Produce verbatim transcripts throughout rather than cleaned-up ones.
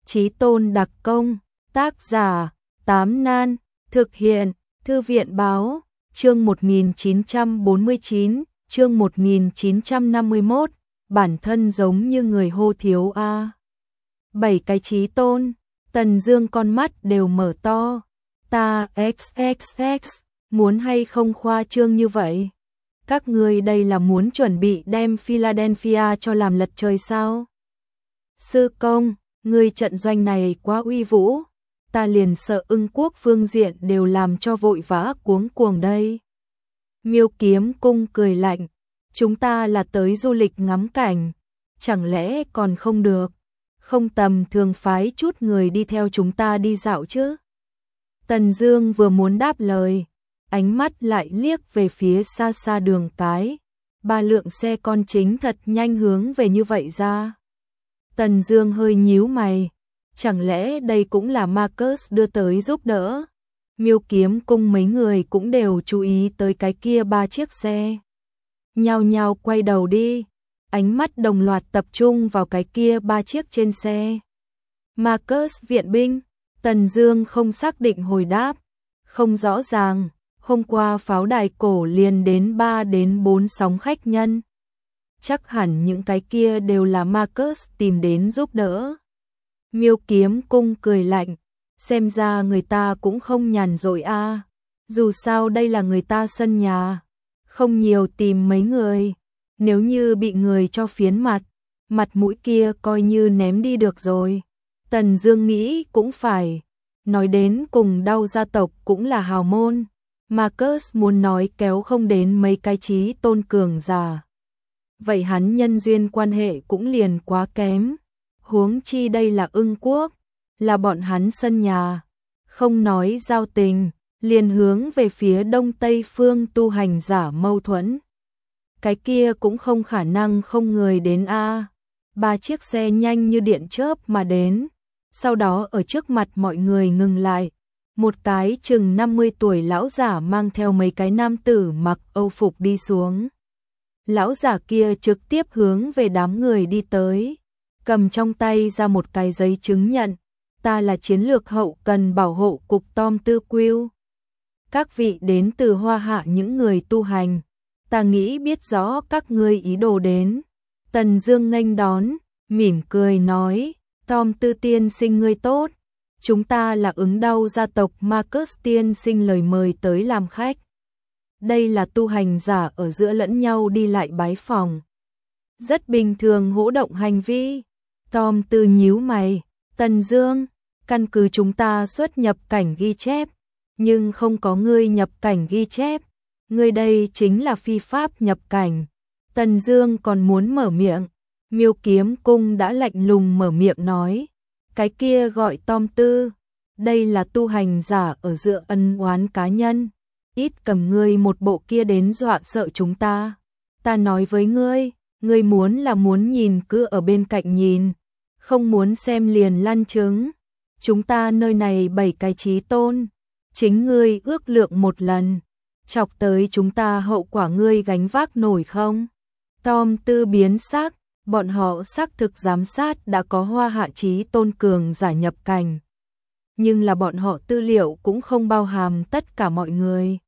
Chí tôn đặc công, tác giả, Tám Nan, thực hiện, Thư viện báo, chương một nghìn chín trăm bốn mươi chín, chương một nghìn chín trăm năm mươi mốt, bản thân giống như người hô thiếu a. Bảy cái chí tôn, Tần Dương con mắt đều mở to, ta xxx, muốn hay không khoa trương như vậy? Các ngươi đây là muốn chuẩn bị đem Philadelphia cho làm lật trời sao? Sư công, ngươi trận doanh này quá uy vũ, ta liền sợ Ưng quốc phương diện đều làm cho vội vã cuống cuồng đây. Miêu Kiếm Cung cười lạnh, chúng ta là tới du lịch ngắm cảnh, chẳng lẽ còn không được, không tầm thường phái chút người đi theo chúng ta đi dạo chứ? Tần Dương vừa muốn đáp lời, ánh mắt lại liếc về phía xa xa đường cái, ba lượng xe con chính thật nhanh hướng về như vậy ra. Tần Dương hơi nhíu mày, chẳng lẽ đây cũng là Marcus đưa tới giúp đỡ? Miêu Kiếm Cung mấy người cũng đều chú ý tới cái kia ba chiếc xe. Nhao nhao quay đầu đi, ánh mắt đồng loạt tập trung vào cái kia ba chiếc trên xe. Marcus viện binh, Tần Dương không xác định hồi đáp, không rõ ràng, hôm qua pháo đài cổ liền đến ba đến bốn sóng khách nhân. Chắc hẳn những cái kia đều là Marcus tìm đến giúp đỡ. Miêu Kiếm Cung cười lạnh, xem ra người ta cũng không nhàn rỗi a, à. Dù sao đây là người ta sân nhà, không nhiều tìm mấy người, nếu như bị người cho phiến mặt, mặt mũi kia coi như ném đi được rồi. Tần Dương nghĩ cũng phải, nói đến cùng đau gia tộc cũng là hào môn, Marcus muốn nói kéo không đến mấy cái chí tôn cường giả. Vậy hắn nhân duyên quan hệ cũng liền quá kém, huống chi đây là Ưng quốc, là bọn hắn sân nhà, không nói giao tình, liền hướng về phía đông tây phương tu hành giả mâu thuẫn. Cái kia cũng không khả năng không người đến a. Ba chiếc xe nhanh như điện chớp mà đến, sau đó ở trước mặt mọi người ngừng lại. Một cái chừng năm mươi tuổi lão giả mang theo mấy cái nam tử mặc Âu phục đi xuống. Lão giả kia trực tiếp hướng về đám người đi tới, cầm trong tay ra một cái giấy chứng nhận, ta là chiến lược hậu cần bảo hộ cục Tom Tư Quyêu. Các vị đến từ Hoa Hạ những người tu hành, ta nghĩ biết rõ các ngươi ý đồ đến. Tần Dương nghênh đón, mỉm cười nói, Tom Tư tiên sinh ngươi tốt, chúng ta là ứng đau gia tộc Marcus tiên sinh lời mời tới làm khách. Đây là tu hành giả ở giữa lẫn nhau đi lại bái phòng, rất bình thường hỗ động hành vi. Tom Tư nhíu mày, Tần Dương, căn cứ chúng ta xuất nhập cảnh ghi chép, nhưng không có ngươi nhập cảnh ghi chép, ngươi đây chính là phi pháp nhập cảnh. Tần Dương còn muốn mở miệng, Miêu Kiếm Cung đã lạnh lùng mở miệng nói, cái kia gọi Tom Tư, đây là tu hành giả ở giữa ân oán cá nhân, ít cầm ngươi một bộ kia đến dọa sợ chúng ta. Ta nói với ngươi, ngươi muốn là muốn nhìn cứ ở bên cạnh nhìn, không muốn xem liền lăn trứng. Chúng ta nơi này bảy cái chí tôn, chính ngươi ước lượng một lần, chọc tới chúng ta hậu quả ngươi gánh vác nổi không? Tom Tư biến sắc, bọn họ xác thực giám sát đã có Hoa Hạ chí tôn cường giả nhập cảnh, nhưng là bọn họ tư liệu cũng không bao hàm tất cả mọi người.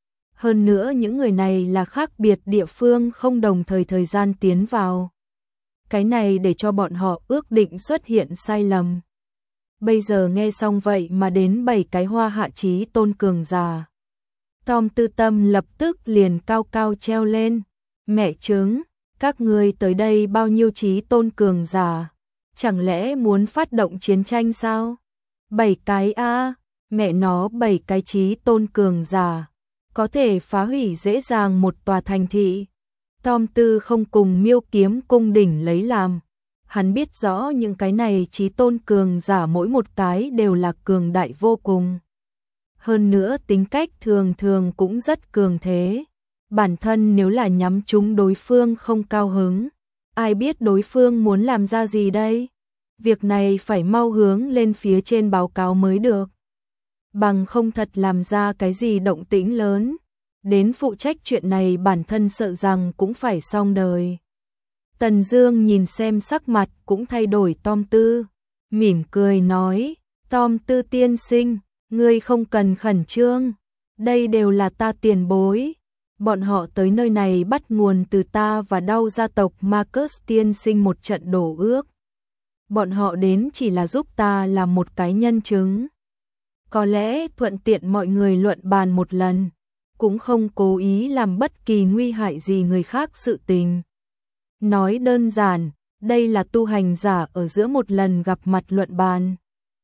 Hơn nữa những người này là khác biệt địa phương không đồng thời thời gian tiến vào. Cái này để cho bọn họ ước định xuất hiện sai lầm. Bây giờ nghe xong vậy mà đến bảy cái Hoa Hạ chí tôn cường giả. Tom Tư tâm lập tức liền cao cao treo lên. Mẹ chứng, các ngươi tới đây bao nhiêu chí tôn cường giả? Chẳng lẽ muốn phát động chiến tranh sao? Bảy cái a, mẹ nó bảy cái chí tôn cường giả, có thể phá hủy dễ dàng một tòa thành thị. Tom Tư không cùng Miêu Kiếm Cung đỉnh lấy làm. Hắn biết rõ những cái này chí tôn cường giả mỗi một cái đều là cường đại vô cùng. Hơn nữa tính cách thường thường cũng rất cường thế. Bản thân nếu là nhắm trúng đối phương không cao hứng, ai biết đối phương muốn làm ra gì đây? Việc này phải mau hướng lên phía trên báo cáo mới được. Bằng không thật làm ra cái gì động tĩnh lớn, đến phụ trách chuyện này bản thân sợ rằng cũng phải xong đời. Tần Dương nhìn xem sắc mặt cũng thay đổi Tom Tư, mỉm cười nói, Tom Tư tiên sinh, ngươi không cần khẩn trương, đây đều là ta tiền bối. Bọn họ tới nơi này bắt nguồn từ ta và đau gia tộc Marcus tiên sinh một trận đổ ước. Bọn họ đến chỉ là giúp ta làm một cái nhân chứng. Có lẽ thuận tiện mọi người luận bàn một lần, cũng không cố ý làm bất kỳ nguy hại gì người khác sự tình. Nói đơn giản, đây là tu hành giả ở giữa một lần gặp mặt luận bàn.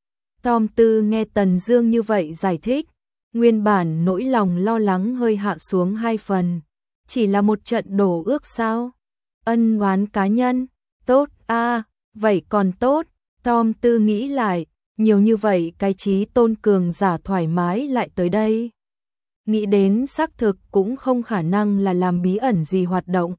Tom Tư nghe Tần Dương như vậy giải thích, nguyên bản nỗi lòng lo lắng hơi hạ xuống hai phần. Chỉ là một trận đổ ước sao? Ân oán cá nhân? Tốt a, à, vậy còn tốt. Tom Tư nghĩ lại, nhiều như vậy cái chí tôn cường giả thoải mái lại tới đây. Nghĩ đến xác thực cũng không khả năng là làm bí ẩn gì hoạt động.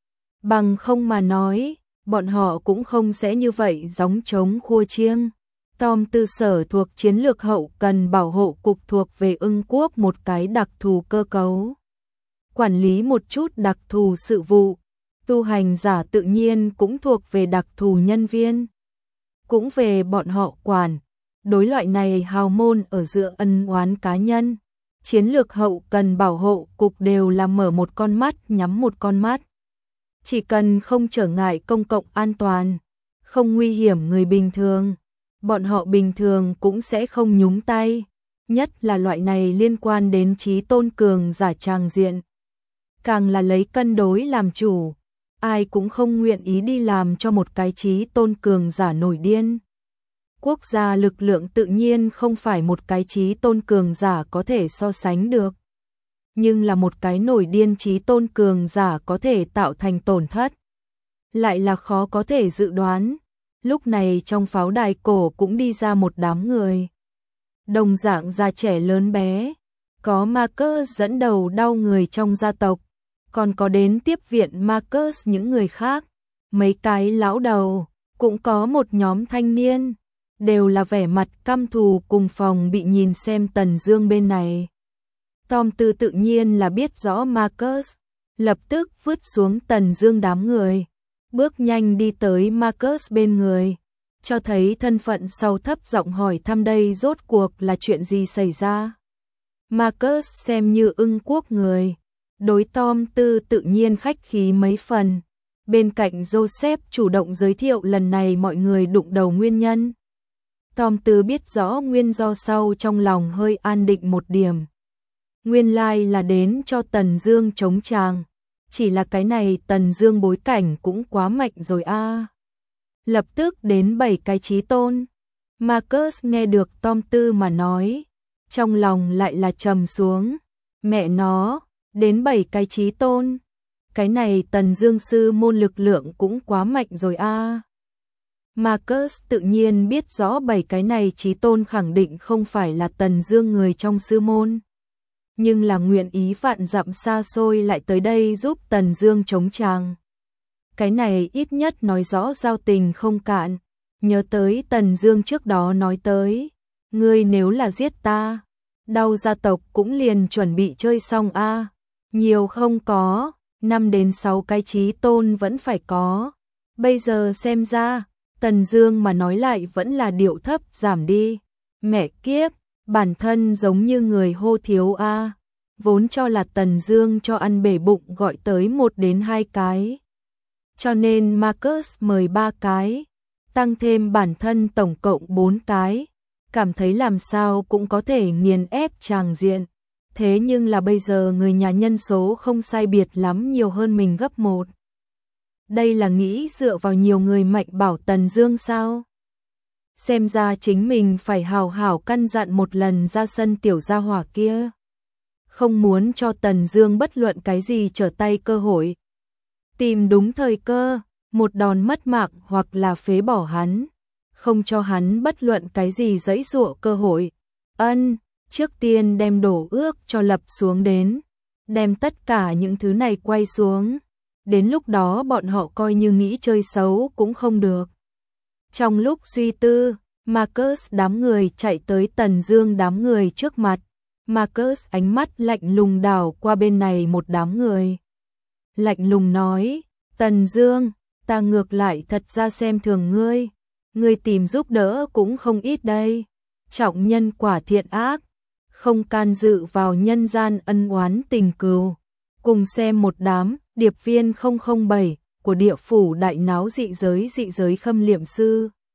Bằng không mà nói, bọn họ cũng không sẽ như vậy gióng trống khua chiêng. Tom Tư sở thuộc chiến lược hậu cần bảo hộ cục thuộc về Ưng Quốc một cái đặc thù cơ cấu. Quản lý một chút đặc thù sự vụ, tu hành giả tự nhiên cũng thuộc về đặc thù nhân viên. Cũng về bọn họ quản, đối loại này hào môn ở giữa ân oán cá nhân. Chiến lược hậu cần bảo hộ cục đều là mở một con mắt nhắm một con mắt. Chỉ cần không trở ngại công cộng an toàn, không nguy hiểm người bình thường, bọn họ bình thường cũng sẽ không nhúng tay, nhất là loại này liên quan đến chí tôn cường giả tràng diện. Càng là lấy cân đối làm chủ, ai cũng không nguyện ý đi làm cho một cái chí tôn cường giả nổi điên. Quốc gia lực lượng tự nhiên không phải một cái chí tôn cường giả có thể so sánh được. Nhưng là một cái nổi điên chí tôn cường giả có thể tạo thành tổn thất. Lại là khó có thể dự đoán. Lúc này trong pháo đài cổ cũng đi ra một đám người. Đồng dạng già trẻ lớn bé. Có Marcus dẫn đầu đau người trong gia tộc. Còn có đến tiếp viện Marcus những người khác. Mấy cái lão đầu. Cũng có một nhóm thanh niên. Đều là vẻ mặt căm thù cùng phòng bị nhìn xem Tần Dương bên này. Tom Tư tự nhiên là biết rõ Marcus, lập tức vứt xuống Tần Dương đám người, bước nhanh đi tới Marcus bên người, cho thấy thân phận sau thấp giọng hỏi thăm đây rốt cuộc là chuyện gì xảy ra. Marcus xem như Ưng Quốc người, đối Tom Tư tự nhiên khách khí mấy phần, bên cạnh Joseph chủ động giới thiệu lần này mọi người đụng đầu nguyên nhân. Tom Tư biết rõ nguyên do sau trong lòng hơi an định một điểm. Nguyên lai là đến cho Tần Dương chống tràng, chỉ là cái này Tần Dương bối cảnh cũng quá mạnh rồi a. À. Lập tức đến bảy cái chí tôn. Marcus nghe được Tom Tư mà nói, trong lòng lại là trầm xuống, mẹ nó, đến bảy cái chí tôn. Cái này Tần Dương sư môn lực lượng cũng quá mạnh rồi a. À. Marcus tự nhiên biết rõ bảy cái này chí tôn khẳng định không phải là Tần Dương người trong sư môn, nhưng là nguyện ý vạn dặm xa xôi lại tới đây giúp Tần Dương chống tràng. Cái này ít nhất nói rõ giao tình không cạn, nhớ tới Tần Dương trước đó nói tới, ngươi nếu là giết ta, đau gia tộc cũng liền chuẩn bị chơi xong a. À. Nhiều không có, năm đến sáu cái chí tôn vẫn phải có. Bây giờ xem ra, Tần Dương mà nói lại vẫn là điệu thấp giảm đi. Mẹ kiếp, bản thân giống như người hô thiếu a. À. Vốn cho là Tần Dương cho ăn bể bụng gọi tới một đến hai cái. Cho nên Marcus mời ba cái, tăng thêm bản thân tổng cộng bốn cái, cảm thấy làm sao cũng có thể nghiền ép tràng diện. Thế nhưng là bây giờ người nhà nhân số không sai biệt lắm nhiều hơn mình gấp một. Đây là nghĩ dựa vào nhiều người mạnh bảo Tần Dương sao? Xem ra chính mình phải hào hảo căn dặn một lần ra sân tiểu gia hỏa kia. Không muốn cho Tần Dương bất luận cái gì trở tay cơ hội. Tìm đúng thời cơ, một đòn mất mạng hoặc là phế bỏ hắn, không cho hắn bất luận cái gì giãy giụa cơ hội. Ân, trước tiên đem đổ ước cho lập xuống đến, đem tất cả những thứ này quay xuống. Đến lúc đó bọn họ coi như nghĩ chơi xấu cũng không được. Trong lúc suy tư, Marcus đám người chạy tới Tần Dương đám người trước mặt. Marcus ánh mắt lạnh lùng đảo qua bên này một đám người. Lạnh lùng nói, Tần Dương, ta ngược lại thật ra xem thường ngươi. Người tìm giúp đỡ cũng không ít đây. Trọng nhân quả thiện ác, không can dự vào nhân gian ân oán tình cừu. Cùng xem một đám điệp viên không không bảy của địa phủ đại náo dị giới dị giới Khâm Liệm Sư.